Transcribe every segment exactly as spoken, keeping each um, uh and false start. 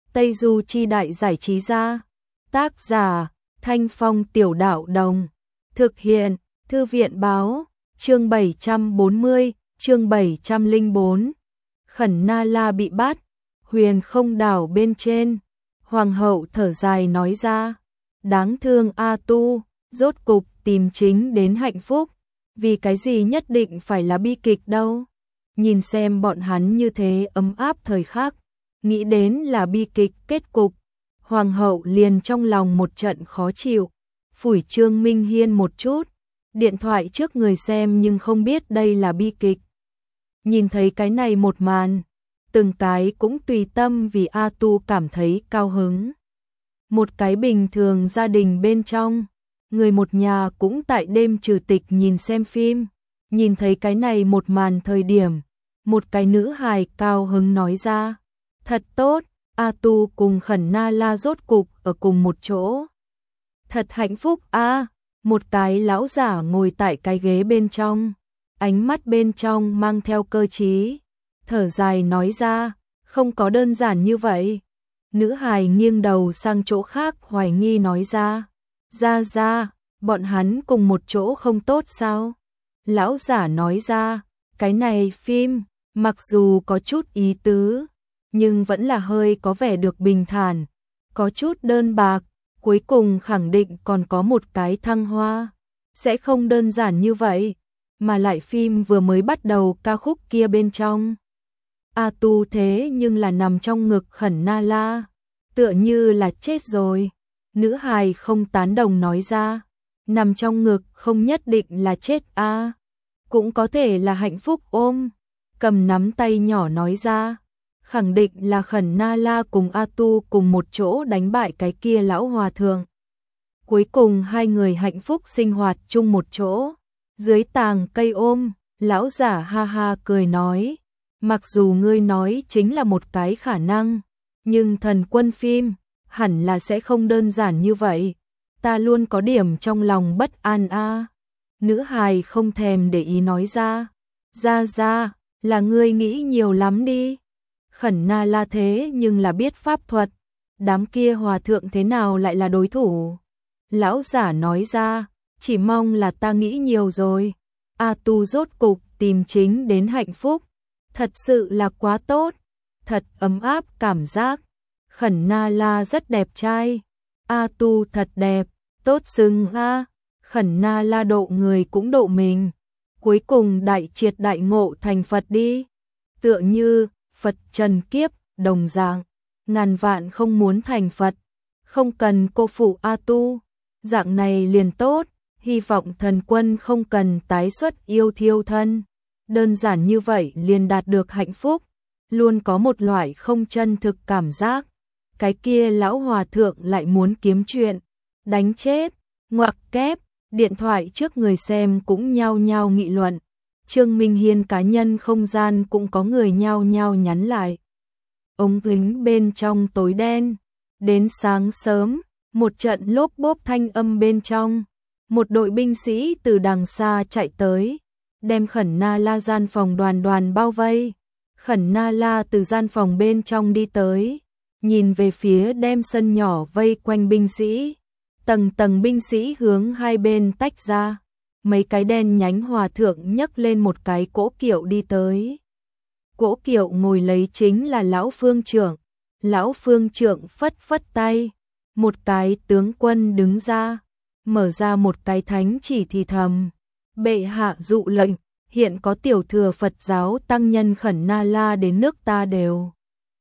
Tây Du Chi Đại Giải Trí Gia. Tác giả Thanh Phong Tiểu Đạo Đồng. Thực hiện Thư viện Báo. Chương bảy trăm bốn mươi, chương bảy trăm lẻ bốn. Khẩn Na La bị bắt. Huyền Không Đảo bên trên. Hoàng hậu thở dài nói ra. Đáng thương A Tu, rốt cục tìm chính đến hạnh phúc. Vì cái gì nhất định phải là bi kịch đâu. Nhìn xem bọn hắn như thế ấm áp thời khắc, nghĩ đến là bi kịch kết cục. Hoàng hậu liền trong lòng một trận khó chịu, phủi Trương Minh Hiên một chút, điện thoại trước người xem nhưng không biết đây là bi kịch. Nhìn thấy cái này một màn, từng cái cũng tùy tâm vì A Tu cảm thấy cao hứng. Một cái bình thường gia đình bên trong, người một nhà cũng tại đêm trừ tịch nhìn xem phim, nhìn thấy cái này một màn thời điểm, một cái nữ hài cao hứng nói ra, thật tốt, A Tu cùng Khẩn Na La rốt cục ở cùng một chỗ. Thật hạnh phúc a. À, một cái lão giả ngồi tại cái ghế bên trong, ánh mắt bên trong mang theo cơ trí, thở dài nói ra, không có đơn giản như vậy. Nữ hài nghiêng đầu sang chỗ khác hoài nghi nói ra, ra ra, bọn hắn cùng một chỗ không tốt sao? Lão giả nói ra, cái này phim, mặc dù có chút ý tứ, nhưng vẫn là hơi có vẻ được bình thản, có chút đơn bạc, cuối cùng khẳng định còn có một cái thăng hoa. Sẽ không đơn giản như vậy, mà lại phim vừa mới bắt đầu ca khúc kia bên trong. A Tu thế nhưng là nằm trong ngực Khẩn Na La, tựa như là chết rồi. Nữ hài không tán đồng nói ra, nằm trong ngực không nhất định là chết a, à, cũng có thể là hạnh phúc ôm. Cầm nắm tay nhỏ nói ra, khẳng định là Khẩn Na La cùng A Tu cùng một chỗ đánh bại cái kia lão hòa thượng. Cuối cùng hai người hạnh phúc sinh hoạt chung một chỗ, dưới tàng cây ôm. Lão giả ha ha cười nói, mặc dù ngươi nói chính là một cái khả năng, nhưng thần quân phim hẳn là sẽ không đơn giản như vậy. Ta luôn có điểm trong lòng bất an a. À. Nữ hài không thèm để ý nói ra, ra ra, là ngươi nghĩ nhiều lắm đi. Khẩn Na La thế nhưng là biết pháp thuật, đám kia hòa thượng thế nào lại là đối thủ. Lão giả nói ra, chỉ mong là ta nghĩ nhiều rồi. A Tu rốt cục tìm chính đến hạnh phúc, thật sự là quá tốt, thật ấm áp cảm giác. Khẩn Na La rất đẹp trai, A Tu thật đẹp, tốt xứng a. Khẩn Na La độ người cũng độ mình, cuối cùng đại triệt đại ngộ thành Phật đi. Tựa như Phật trần kiếp đồng dạng, ngàn vạn không muốn thành Phật, không cần cô phụ A Tu, dạng này liền tốt. Hy vọng thần quân không cần tái xuất yêu thiêu thân, đơn giản như vậy liền đạt được hạnh phúc. Luôn có một loại không chân thực cảm giác, cái kia lão hòa thượng lại muốn kiếm chuyện, đánh chết, ngoặc kép. Điện thoại trước người xem cũng nhao nhao nghị luận, Trương Minh Hiên cá nhân không gian cũng có người nhao nhao nhắn lại. Ống kính bên trong tối đen, đến sáng sớm, một trận lốp bốp thanh âm bên trong, một đội binh sĩ từ đằng xa chạy tới, đem Khẩn Na La gian phòng đoàn đoàn bao vây. Khẩn Na La từ gian phòng bên trong đi tới, nhìn về phía đem sân nhỏ vây quanh binh sĩ, tầng tầng binh sĩ hướng hai bên tách ra, mấy cái đen nhánh hòa thượng nhấc lên một cái cỗ kiệu đi tới. Cỗ kiệu ngồi lấy chính là lão phương trưởng, lão phương trưởng phất phất tay, một cái tướng quân đứng ra, mở ra một cái thánh chỉ thì thầm, bệ hạ dụ lệnh, hiện có tiểu thừa Phật giáo tăng nhân Khẩn Na La đến nước ta đều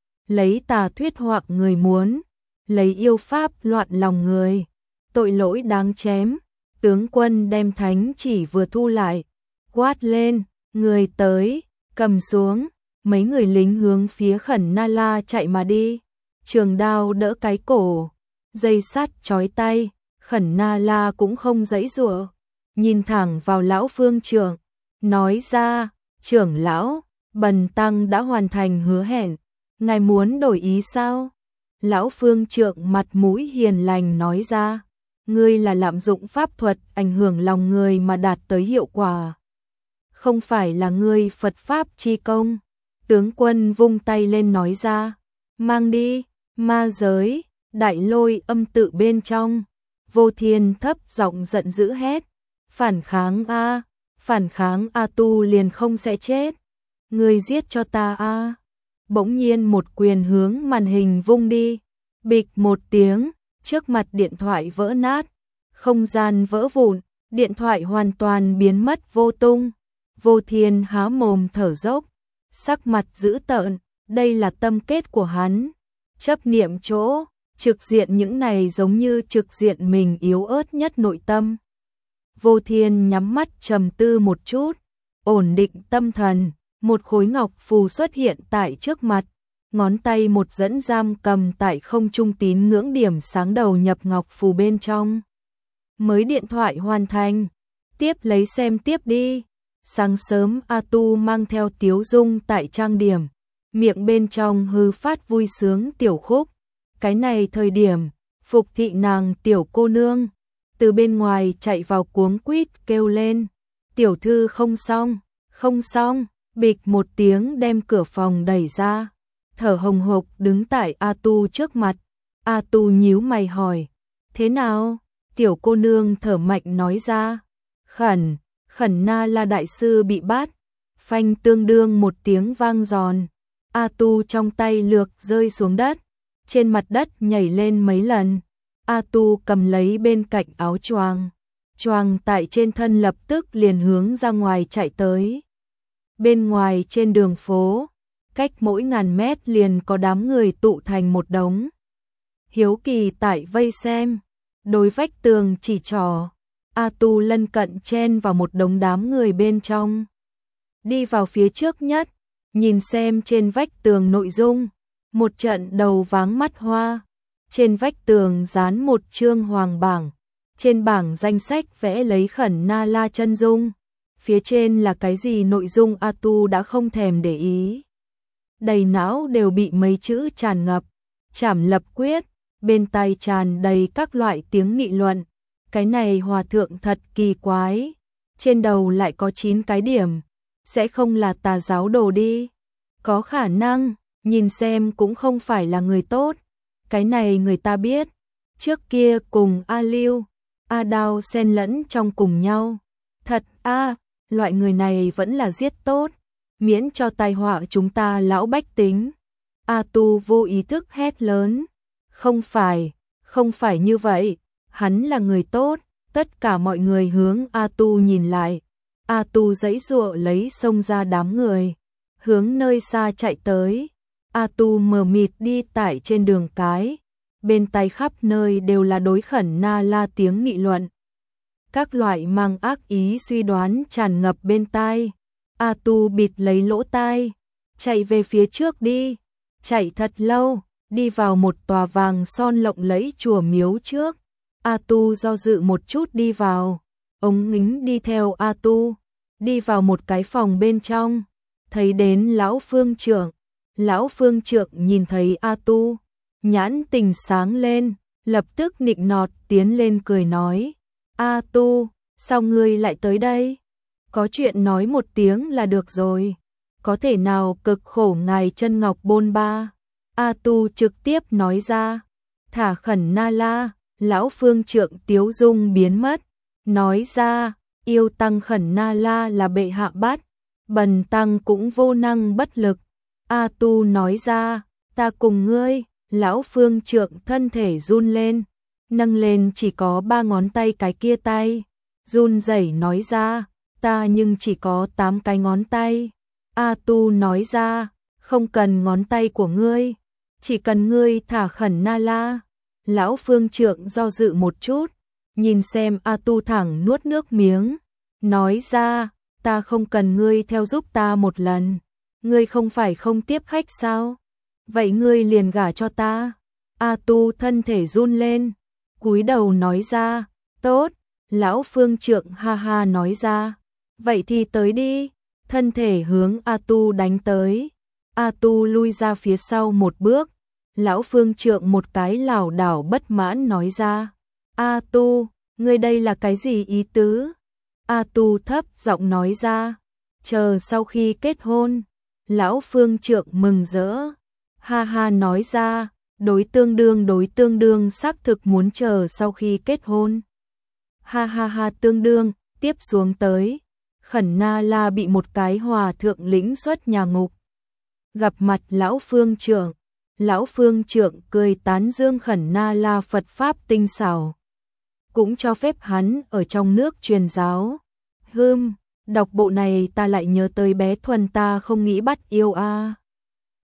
lấy tà thuyết hoặc người muốn, lấy yêu pháp loạn lòng người, tội lỗi đáng chém. Tướng quân đem thánh chỉ vừa thu lại, quát lên, người tới, cầm xuống. Mấy người lính hướng phía Khẩn Na La chạy mà đi, trường đao đỡ cái cổ, dây sắt trói tay. Khẩn Na La cũng không giãy giụa, nhìn thẳng vào lão phương trưởng, nói ra, trưởng lão, bần tăng đã hoàn thành hứa hẹn, ngài muốn đổi ý sao? Lão phương trưởng mặt mũi hiền lành nói ra, ngươi là lạm dụng pháp thuật ảnh hưởng lòng người mà đạt tới hiệu quả, không phải là ngươi Phật pháp chi công. Tướng quân vung tay lên nói ra, mang đi. Ma giới, đại lôi âm tự bên trong. Vô Thiên thấp giọng giận dữ hét. Phản kháng a, phản kháng a, tu liền không sẽ chết. Người giết cho ta a. Bỗng nhiên một quyền hướng màn hình vung đi. Bịch một tiếng, trước mặt điện thoại vỡ nát. Không gian vỡ vụn, điện thoại hoàn toàn biến mất vô tung. Vô Thiên há mồm thở dốc, sắc mặt dữ tợn, đây là tâm kết của hắn. Chấp niệm chỗ, trực diện những này giống như trực diện mình yếu ớt nhất nội tâm. Vô Thiên nhắm mắt trầm tư một chút, ổn định tâm thần, một khối ngọc phù xuất hiện tại trước mặt, ngón tay một dẫn giam cầm tại không trung tín ngưỡng điểm sáng đầu nhập ngọc phù bên trong. Mới điện thoại hoàn thành, tiếp lấy xem tiếp đi. Sáng sớm A Tu mang theo tiếu dung tại trang điểm, miệng bên trong hư phát vui sướng tiểu khúc. Cái này thời điểm, Phục thị nàng tiểu cô nương, từ bên ngoài chạy vào cuống quýt kêu lên. Tiểu thư không xong, không xong, bịch một tiếng đem cửa phòng đẩy ra. Thở hồng hộc đứng tại A Tu trước mặt. A Tu nhíu mày hỏi, thế nào? Tiểu cô nương thở mạnh nói ra, khẩn, khẩn na la đại sư bị bắt. Phanh tương đương một tiếng vang giòn. A Tu trong tay lược rơi xuống đất, trên mặt đất nhảy lên mấy lần. A Tu cầm lấy bên cạnh áo choàng, choàng tại trên thân lập tức liền hướng ra ngoài chạy tới. Bên ngoài trên đường phố, cách mỗi ngàn mét liền có đám người tụ thành một đống. Hiếu kỳ tại vây xem, đối vách tường chỉ trỏ. A Tu lân cận chen vào một đống đám người bên trong. Đi vào phía trước nhất, nhìn xem trên vách tường nội dung. Một trận đầu váng mắt hoa. Trên vách tường dán một chương hoàng bảng. Trên bảng danh sách vẽ lấy khẩn na la chân dung. Phía trên là cái gì nội dung A Tu đã không thèm để ý. Đầy não đều bị mấy chữ tràn ngập. Trảm lập quyết, bên tai tràn đầy các loại tiếng nghị luận. Cái này hòa thượng thật kỳ quái, trên đầu lại có chín cái điểm, sẽ không là tà giáo đồ đi. Có khả năng, nhìn xem cũng không phải là người tốt. Cái này người ta biết, trước kia cùng A Lưu, A Đao xen lẫn trong cùng nhau. Thật a, loại người này vẫn là giết tốt, miễn cho tai họa chúng ta lão bách tính. A Tu vô ý thức hét lớn, không phải, không phải như vậy. Hắn là người tốt, tất cả mọi người hướng A Tu nhìn lại. A Tu giãy giụa lấy xông ra đám người, hướng nơi xa chạy tới. A Tu mờ mịt đi tại trên đường cái, bên tai khắp nơi đều là đối khẩn na la tiếng nghị luận. Các loại mang ác ý suy đoán tràn ngập bên tai. A Tu bịt lấy lỗ tai, chạy về phía trước đi, chạy thật lâu, đi vào một tòa vàng son lộng lẫy chùa miếu trước. A Tu do dự một chút đi vào, ống ngính đi theo A Tu, đi vào một cái phòng bên trong, thấy đến lão phương trượng. Lão phương trượng nhìn thấy A Tu, nhãn tình sáng lên, lập tức nịnh nọt tiến lên cười nói, A Tu, sao ngươi lại tới đây? Có chuyện nói một tiếng là được rồi, có thể nào cực khổ ngài chân ngọc bôn ba. A Tu trực tiếp nói ra, thả khẩn na la. Lão phương trượng tiếu dung biến mất, nói ra, yêu tăng khẩn na la là bệ hạ bắt, bần tăng cũng vô năng bất lực. A Tu nói ra, ta cùng ngươi. Lão phương trượng thân thể run lên, nâng lên chỉ có ba ngón tay cái kia tay, run rẩy nói ra, ta nhưng chỉ có tám cái ngón tay. A Tu nói ra, không cần ngón tay của ngươi, chỉ cần ngươi thả khẩn na la. Lão phương trượng do dự một chút, nhìn xem A Tu thẳng nuốt nước miếng, nói ra, ta không cần ngươi theo giúp ta một lần, ngươi không phải không tiếp khách sao? Vậy ngươi liền gả cho ta. A Tu thân thể run lên, cúi đầu nói ra, tốt. Lão phương trượng ha ha nói ra, vậy thì tới đi, thân thể hướng A Tu đánh tới. A Tu lui ra phía sau một bước. Lão phương trượng một cái lảo đảo bất mãn nói ra, A Tu, ngươi đây là cái gì ý tứ? A Tu thấp giọng nói ra, chờ sau khi kết hôn. Lão phương trượng mừng rỡ, ha ha nói ra, Đối tương đương đối tương đương xác thực muốn chờ sau khi kết hôn. Ha ha ha tương đương, tiếp xuống tới. Khẩn Na La bị một cái hòa thượng lĩnh xuất nhà ngục. Gặp mặt lão phương trưởng, lão phương trưởng cười tán dương Khẩn Na La Phật Pháp tinh xảo. Cũng cho phép hắn ở trong nước truyền giáo. Hưm, đọc bộ này ta lại nhớ tới bé Thuần ta không nghĩ bắt yêu a.